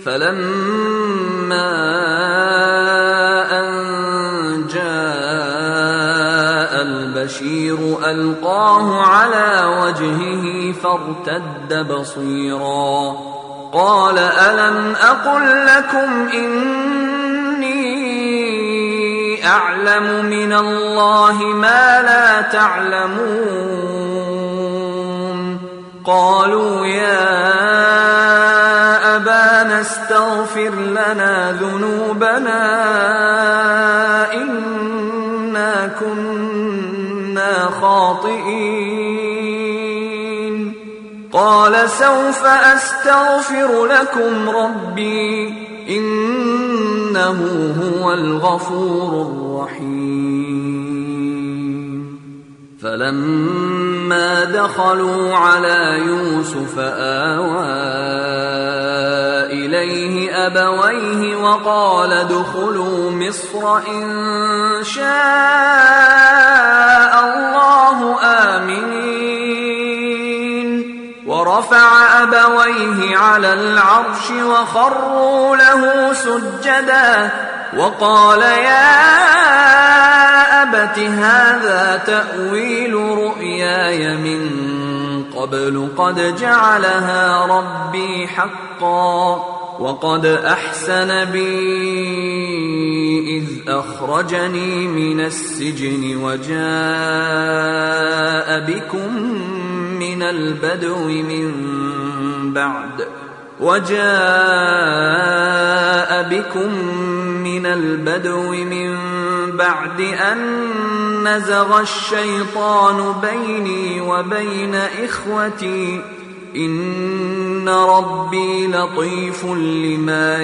فلما أن جاء البشير ألقاه على وجهه فارتد بصيرا قال ألم أقل لكم إني أعلم من الله ما لا تعلمون قالوا يا أبانا استغفر لنا ذنوبنا إنا كنا خاطئين قال سوف أستغفر لكم ربي إنه هو الغفور الرحيم فلما دخلوا على يوسف آوى إليه أبويه وقال ادخلوا مصر إن شاء الله آمنين ورفع أبويه على العرش وخروا له سجدا وقال يا أبت هذا تأويل رؤياي من قبل قد جعلها ربي حقا وقد أحسن بي إذ أخرجني من السجن وجاء بكم من البدو من بعد أن نزغ الشيطان بيني وبين إخوتي إن ربي لطيف لما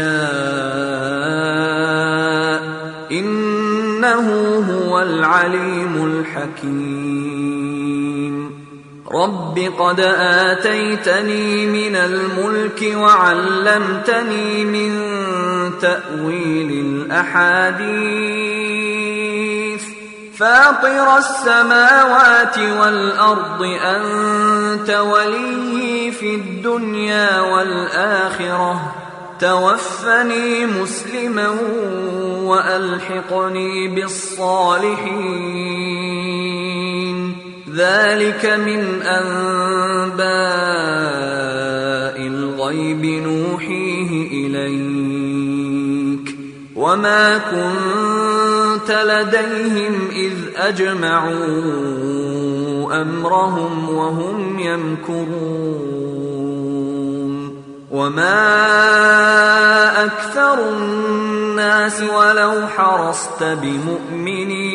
يشاء إنه هو العليم الحكيم رب قد آتيتني من الملك وعلمتني من تأويل الأحاديث فاطر السماوات والأرض أنت وليي في الدنيا والآخرة توفني مسلما وألحقني بالصالحين ذلك من أنباء الغيب نوحيه إليك وما كنت لديهم إذ أجمعوا أمرهم وهم يمكرون وما أكثر الناس ولو حرصت بمؤمنين